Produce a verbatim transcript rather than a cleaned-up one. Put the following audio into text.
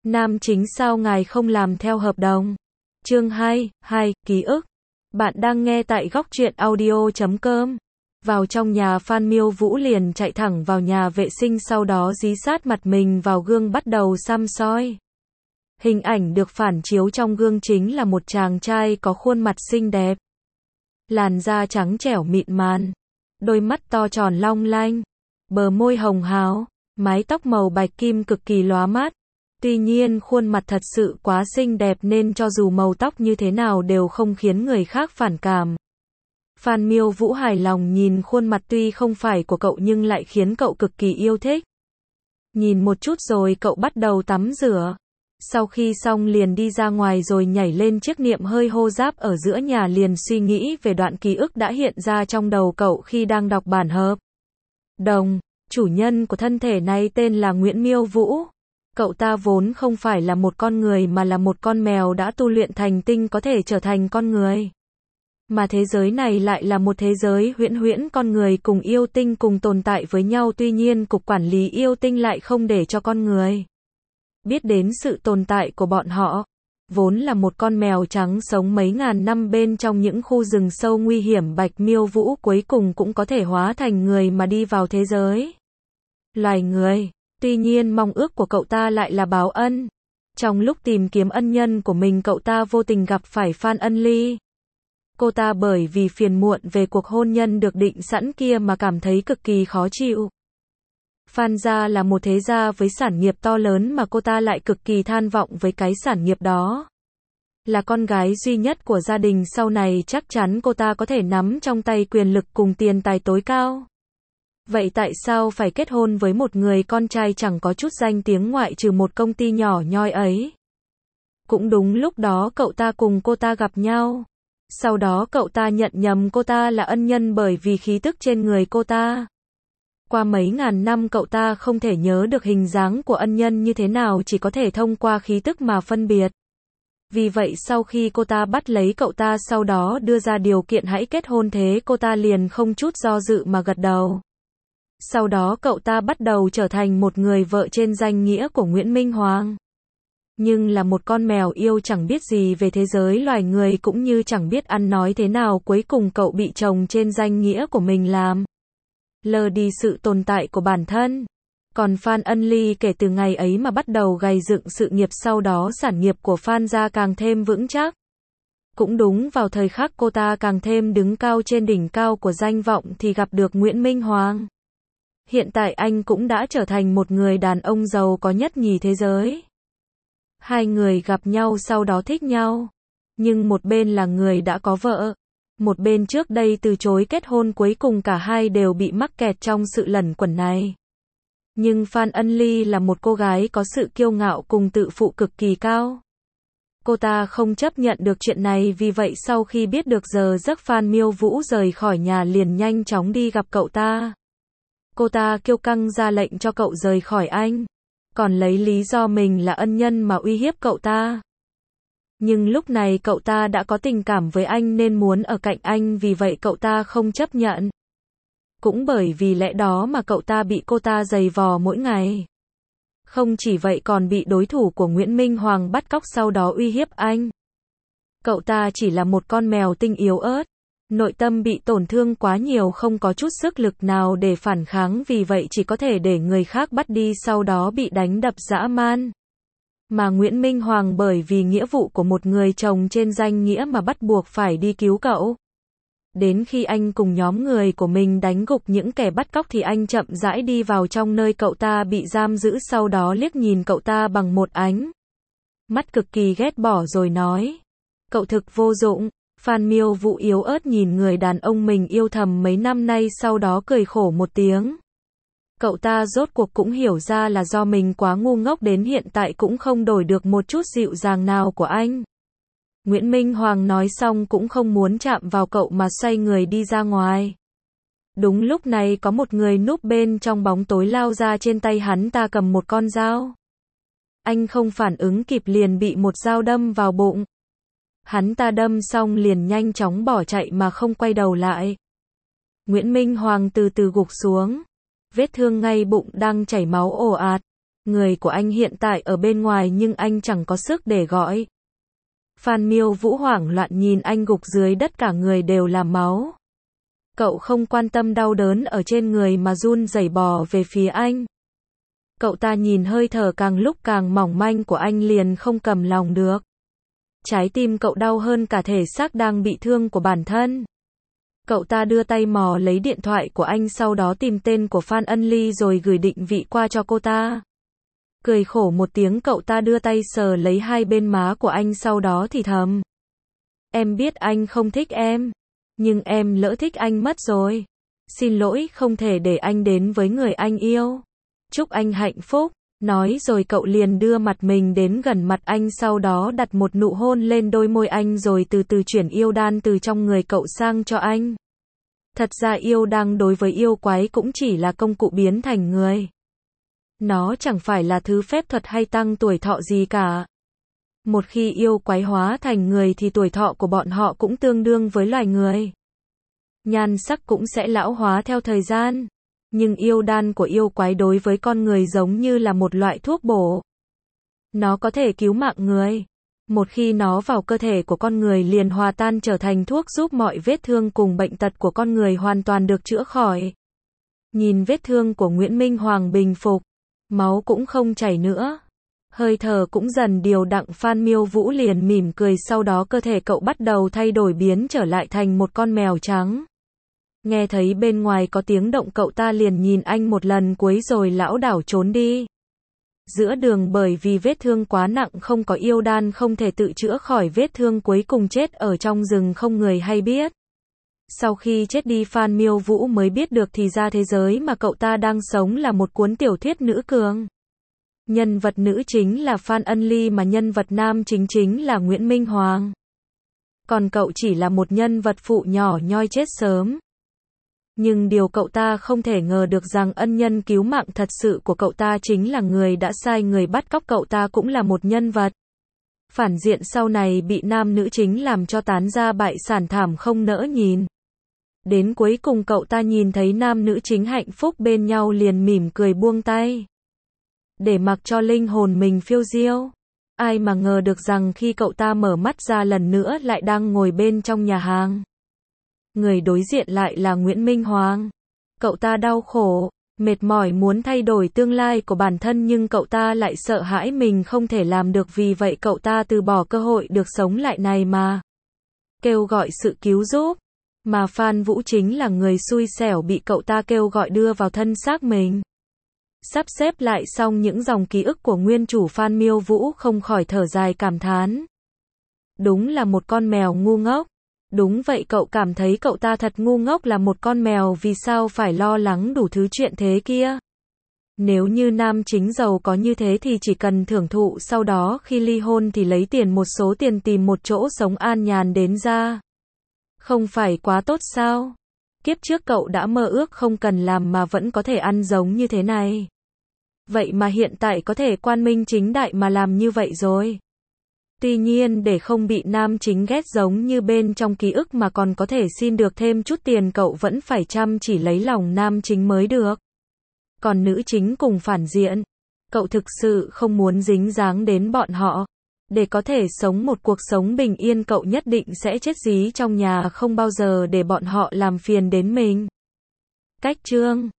Nam chính sao ngài không làm theo hợp đồng? Chương hai, hai, ký ức. Bạn đang nghe tại góc truyện audio chấm com. Vào trong nhà Phan Miêu Vũ liền chạy thẳng vào nhà vệ sinh, sau đó dí sát mặt mình vào gương bắt đầu xăm soi. Hình ảnh được phản chiếu trong gương chính là một chàng trai có khuôn mặt xinh đẹp. Làn da trắng trẻo mịn màng, đôi mắt to tròn long lanh, bờ môi hồng hào, mái tóc màu bạch kim cực kỳ lóa mắt. Tuy nhiên khuôn mặt thật sự quá xinh đẹp nên cho dù màu tóc như thế nào đều không khiến người khác phản cảm. Phan Miêu Vũ hài lòng nhìn khuôn mặt tuy không phải của cậu nhưng lại khiến cậu cực kỳ yêu thích. Nhìn một chút rồi cậu bắt đầu tắm rửa. Sau khi xong liền đi ra ngoài rồi nhảy lên chiếc niệm hơi hô giáp ở giữa nhà, liền suy nghĩ về đoạn ký ức đã hiện ra trong đầu cậu khi đang đọc bản hợp đồng. Chủ nhân của thân thể này tên là Nguyễn Miêu Vũ. Cậu ta vốn không phải là một con người mà là một con mèo đã tu luyện thành tinh có thể trở thành con người. Mà thế giới này lại là một thế giới huyễn huyễn, con người cùng yêu tinh cùng tồn tại với nhau, tuy nhiên cục quản lý yêu tinh lại không để cho con người biết đến sự tồn tại của bọn họ. Vốn là một con mèo trắng sống mấy ngàn năm bên trong những khu rừng sâu nguy hiểm, Bạch Miêu Vũ cuối cùng cũng có thể hóa thành người mà đi vào thế giới loài người. Tuy nhiên mong ước của cậu ta lại là báo ân. Trong lúc tìm kiếm ân nhân của mình, cậu ta vô tình gặp phải Phan Ân Ly. Cô ta bởi vì phiền muộn về cuộc hôn nhân được định sẵn kia mà cảm thấy cực kỳ khó chịu. Phan gia là một thế gia với sản nghiệp to lớn mà cô ta lại cực kỳ than vọng với cái sản nghiệp đó. Là con gái duy nhất của gia đình, sau này chắc chắn cô ta có thể nắm trong tay quyền lực cùng tiền tài tối cao. Vậy tại sao phải kết hôn với một người con trai chẳng có chút danh tiếng ngoại trừ một công ty nhỏ nhoi ấy? Cũng đúng lúc đó cậu ta cùng cô ta gặp nhau. Sau đó cậu ta nhận nhầm cô ta là ân nhân bởi vì khí tức trên người cô ta. Qua mấy ngàn năm cậu ta không thể nhớ được hình dáng của ân nhân như thế nào, chỉ có thể thông qua khí tức mà phân biệt. Vì vậy sau khi cô ta bắt lấy cậu ta, sau đó đưa ra điều kiện hãy kết hôn, thế cô ta liền không chút do dự mà gật đầu. Sau đó cậu ta bắt đầu trở thành một người vợ trên danh nghĩa của Nguyễn Minh Hoàng. Nhưng là một con mèo yêu chẳng biết gì về thế giới loài người cũng như chẳng biết ăn nói thế nào, cuối cùng cậu bị chồng trên danh nghĩa của mình làm lờ đi sự tồn tại của bản thân. Còn Phan Ân Ly kể từ ngày ấy mà bắt đầu gầy dựng sự nghiệp, sau đó sản nghiệp của Phan gia càng thêm vững chắc. Cũng đúng vào thời khắc cô ta càng thêm đứng cao trên đỉnh cao của danh vọng thì gặp được Nguyễn Minh Hoàng. Hiện tại anh cũng đã trở thành một người đàn ông giàu có nhất nhì thế giới. Hai người gặp nhau sau đó thích nhau. Nhưng một bên là người đã có vợ, một bên trước đây từ chối kết hôn, cuối cùng cả hai đều bị mắc kẹt trong sự lẩn quẩn này. Nhưng Phan Ân Ly là một cô gái có sự kiêu ngạo cùng tự phụ cực kỳ cao. Cô ta không chấp nhận được chuyện này, vì vậy sau khi biết được giờ giấc, Phan Miêu Vũ rời khỏi nhà liền nhanh chóng đi gặp cậu ta. Cô ta kiêu căng ra lệnh cho cậu rời khỏi anh, còn lấy lý do mình là ân nhân mà uy hiếp cậu ta. Nhưng lúc này cậu ta đã có tình cảm với anh nên muốn ở cạnh anh, vì vậy cậu ta không chấp nhận. Cũng bởi vì lẽ đó mà cậu ta bị cô ta giày vò mỗi ngày. Không chỉ vậy còn bị đối thủ của Nguyễn Minh Hoàng bắt cóc sau đó uy hiếp anh. Cậu ta chỉ là một con mèo tinh yếu ớt, nội tâm bị tổn thương quá nhiều, không có chút sức lực nào để phản kháng, vì vậy chỉ có thể để người khác bắt đi, sau đó bị đánh đập dã man. Mà Nguyễn Minh Hoàng bởi vì nghĩa vụ của một người chồng trên danh nghĩa mà bắt buộc phải đi cứu cậu. Đến khi anh cùng nhóm người của mình đánh gục những kẻ bắt cóc thì anh chậm rãi đi vào trong nơi cậu ta bị giam giữ, sau đó liếc nhìn cậu ta bằng một ánh mắt cực kỳ ghét bỏ rồi nói: cậu thực vô dụng. Phan Miêu Vũ yếu ớt nhìn người đàn ông mình yêu thầm mấy năm nay, sau đó cười khổ một tiếng. Cậu ta rốt cuộc cũng hiểu ra là do mình quá ngu ngốc, đến hiện tại cũng không đổi được một chút dịu dàng nào của anh. Nguyễn Minh Hoàng nói xong cũng không muốn chạm vào cậu mà xoay người đi ra ngoài. Đúng lúc này có một người núp bên trong bóng tối lao ra, trên tay hắn ta cầm một con dao. Anh không phản ứng kịp liền bị một dao đâm vào bụng. Hắn ta đâm xong liền nhanh chóng bỏ chạy mà không quay đầu lại. Nguyễn Minh Hoàng từ từ gục xuống. Vết thương ngay bụng đang chảy máu ồ ạt. Người của anh hiện tại ở bên ngoài nhưng anh chẳng có sức để gọi. Phan Miêu Vũ hoảng loạn nhìn anh gục dưới đất cả người đều là máu. Cậu không quan tâm đau đớn ở trên người mà run rẩy bò về phía anh. Cậu ta nhìn hơi thở càng lúc càng mỏng manh của anh liền không cầm lòng được. Trái tim cậu đau hơn cả thể xác đang bị thương của bản thân. Cậu ta đưa tay mò lấy điện thoại của anh sau đó tìm tên của Phan Ân Ly rồi gửi định vị qua cho cô ta. Cười khổ một tiếng cậu ta đưa tay sờ lấy hai bên má của anh sau đó thì thầm. Em biết anh không thích em. Nhưng em lỡ thích anh mất rồi. Xin lỗi không thể để anh đến với người anh yêu. Chúc anh hạnh phúc. Nói rồi cậu liền đưa mặt mình đến gần mặt anh sau đó đặt một nụ hôn lên đôi môi anh rồi từ từ chuyển yêu đan từ trong người cậu sang cho anh. Thật ra yêu đan đối với yêu quái cũng chỉ là công cụ biến thành người. Nó chẳng phải là thứ phép thuật hay tăng tuổi thọ gì cả. Một khi yêu quái hóa thành người thì tuổi thọ của bọn họ cũng tương đương với loài người. Nhan sắc cũng sẽ lão hóa theo thời gian. Nhưng yêu đan của yêu quái đối với con người giống như là một loại thuốc bổ. Nó có thể cứu mạng người. Một khi nó vào cơ thể của con người liền hòa tan trở thành thuốc giúp mọi vết thương cùng bệnh tật của con người hoàn toàn được chữa khỏi. Nhìn vết thương của Nguyễn Minh Hoàng bình phục. Máu cũng không chảy nữa. Hơi thở cũng dần điều đặn Phan Miêu Vũ liền mỉm cười sau đó cơ thể cậu bắt đầu thay đổi biến trở lại thành một con mèo trắng. Nghe thấy bên ngoài có tiếng động cậu ta liền nhìn anh một lần cuối rồi lão đảo trốn đi. Giữa đường bởi vì vết thương quá nặng không có yêu đan không thể tự chữa khỏi vết thương cuối cùng chết ở trong rừng không người hay biết. Sau khi chết đi Phan Miêu Vũ mới biết được thì ra thế giới mà cậu ta đang sống là một cuốn tiểu thuyết nữ cường. Nhân vật nữ chính là Phan Ân Ly mà nhân vật nam chính chính là Nguyễn Minh Hoàng. Còn cậu chỉ là một nhân vật phụ nhỏ nhoi chết sớm. Nhưng điều cậu ta không thể ngờ được rằng ân nhân cứu mạng thật sự của cậu ta chính là người đã sai người bắt cóc cậu ta cũng là một nhân vật. Phản diện sau này bị nam nữ chính làm cho tán ra bại sản thảm không nỡ nhìn. Đến cuối cùng cậu ta nhìn thấy nam nữ chính hạnh phúc bên nhau liền mỉm cười buông tay. Để mặc cho linh hồn mình phiêu diêu. Ai mà ngờ được rằng khi cậu ta mở mắt ra lần nữa lại đang ngồi bên trong nhà hàng. Người đối diện lại là Nguyễn Minh Hoàng. Cậu ta đau khổ, mệt mỏi muốn thay đổi tương lai của bản thân nhưng cậu ta lại sợ hãi mình không thể làm được vì vậy cậu ta từ bỏ cơ hội được sống lại này mà. Kêu gọi sự cứu giúp. Mà Phan Vũ chính là người xui xẻo bị cậu ta kêu gọi đưa vào thân xác mình. Sắp xếp lại xong những dòng ký ức của nguyên chủ Phan Miêu Vũ không khỏi thở dài cảm thán. Đúng là một con mèo ngu ngốc. Đúng vậy cậu cảm thấy cậu ta thật ngu ngốc là một con mèo vì sao phải lo lắng đủ thứ chuyện thế kia. Nếu như nam chính giàu có như thế thì chỉ cần thưởng thụ sau đó khi ly hôn thì lấy tiền một số tiền tìm một chỗ sống an nhàn đến ra. Không phải quá tốt sao? Kiếp trước cậu đã mơ ước không cần làm mà vẫn có thể ăn giống như thế này. Vậy mà hiện tại có thể quang minh chính đại mà làm như vậy rồi. Tuy nhiên để không bị nam chính ghét giống như bên trong ký ức mà còn có thể xin được thêm chút tiền cậu vẫn phải chăm chỉ lấy lòng nam chính mới được. Còn nữ chính cùng phản diện, cậu thực sự không muốn dính dáng đến bọn họ. Để có thể sống một cuộc sống bình yên cậu nhất định sẽ chết dí trong nhà không bao giờ để bọn họ làm phiền đến mình. Cách chương